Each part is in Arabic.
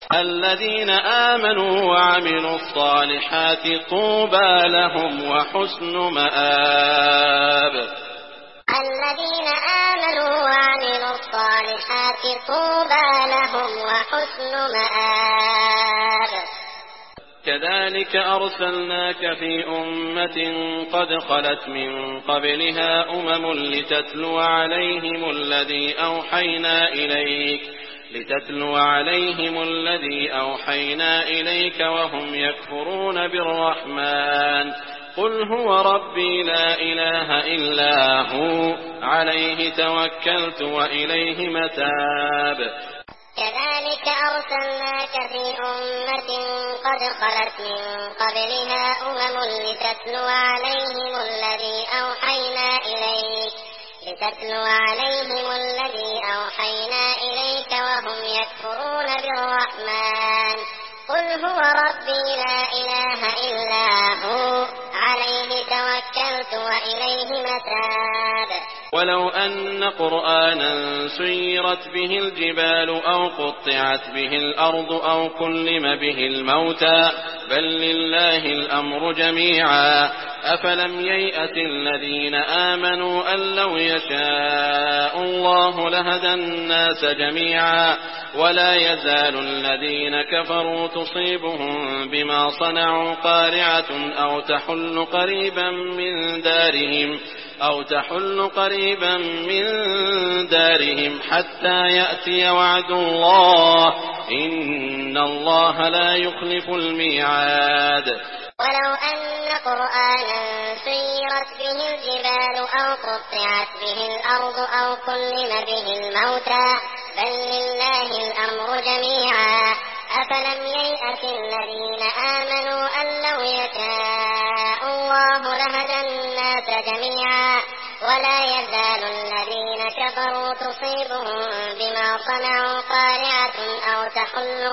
الذين آمنوا وعملوا الصالحات طوبى لهم وحسن مآب. الذين آمنوا وعملوا الصالحات طوبى لهم وحسن مآب. كذلك أرسلناك في أمة قد خلت من قبلها لتتلو عليهم الذي أوحينا إليك وهم يكفرون بالرحمن قل هو ربي لا إله إلا هو عليه توكلت وإليه متاب. كذلك أرسلناك في أمة قد خلت من قبلها لتتلو عليهم الذي أوحينا إليك وهم يكفرون بالرحمن قل هو ربي لا إله إلا هو عليه توكلت وإليه متاب. ولو أن قرآنا سيرت به الجبال أو قطعت به الأرض أو كلم به الموتى بل لله الأمر جميعا أفلم ييأت الذين آمنوا أن لو يشاء الله لهدى الناس جميعا ولا يزال الذين كفروا تصيبهم بما صنعوا قارعة أو تحل قريبا من دارهم حتى يأتي وعد الله إن الله لا يخلف الميعاد. ولو أن قرآنا سيرت به الجبال أو قطعت به الأرض أو كلم به الموتى بل لله الأمر جميعا أفلم ييأت الذين آمنوا أن لو يشاء الله لهدى الناس جميعا ولا يزال الذين كفروا تصيبهم بما صنعوا قارعة أو تحل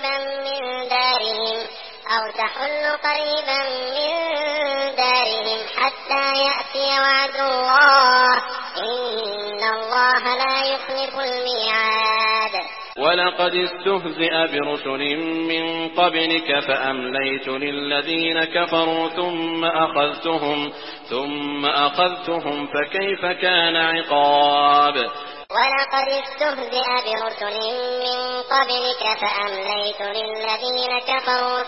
قريبا من دارهم حتى يأتي وعد الله إن الله لا يخلف الميعاد. ولقد استهزئ برسل من قبلك فأمليت للذين كفروا ثم أخذتهم فكيف كان عقاب. ولقد استهزئ برسل من قبلك فأمليت للذين كفروا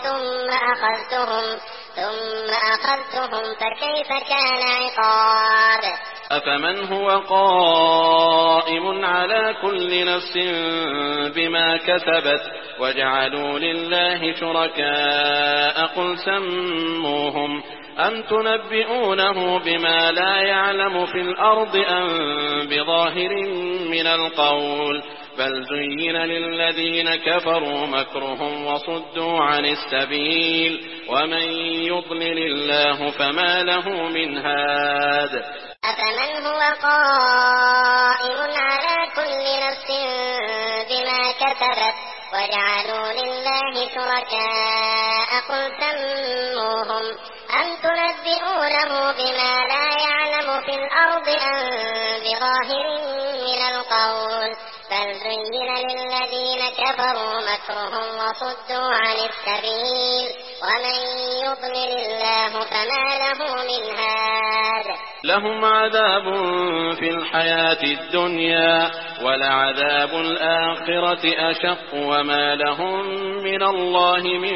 ثم أخذتهم فكيف كان عقاب. أفمن هو قائم على كل نفس بما كسبت وجعلوا لله شركاء قل سموهم أم تنبئونه بما لا يعلم في الأرض أم بظاهر من القول بل زين للذين كفروا مكرهم وصدوا عن السبيل ومن يضلل الله فما له من هاد. أفمن هو قائم على كل نفس بما كسبت وجعلوا لله شركاء قل سموهم أم تنبئونه بما لا يعلم في الأرض أم بظاهر من القول بل زين للذين كفروا مكرهم وصدوا عن السبيل ومن يضلل الله فما له من هاد. لهم عذاب في الحياة الدنيا ولعذاب الآخرة أشق وما لهم من الله من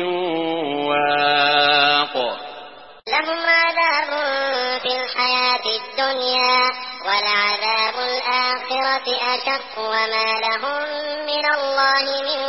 واق. لهم عذاب في الحياة الدنيا ولعذاب الآخرة أشق وما لهم من الله من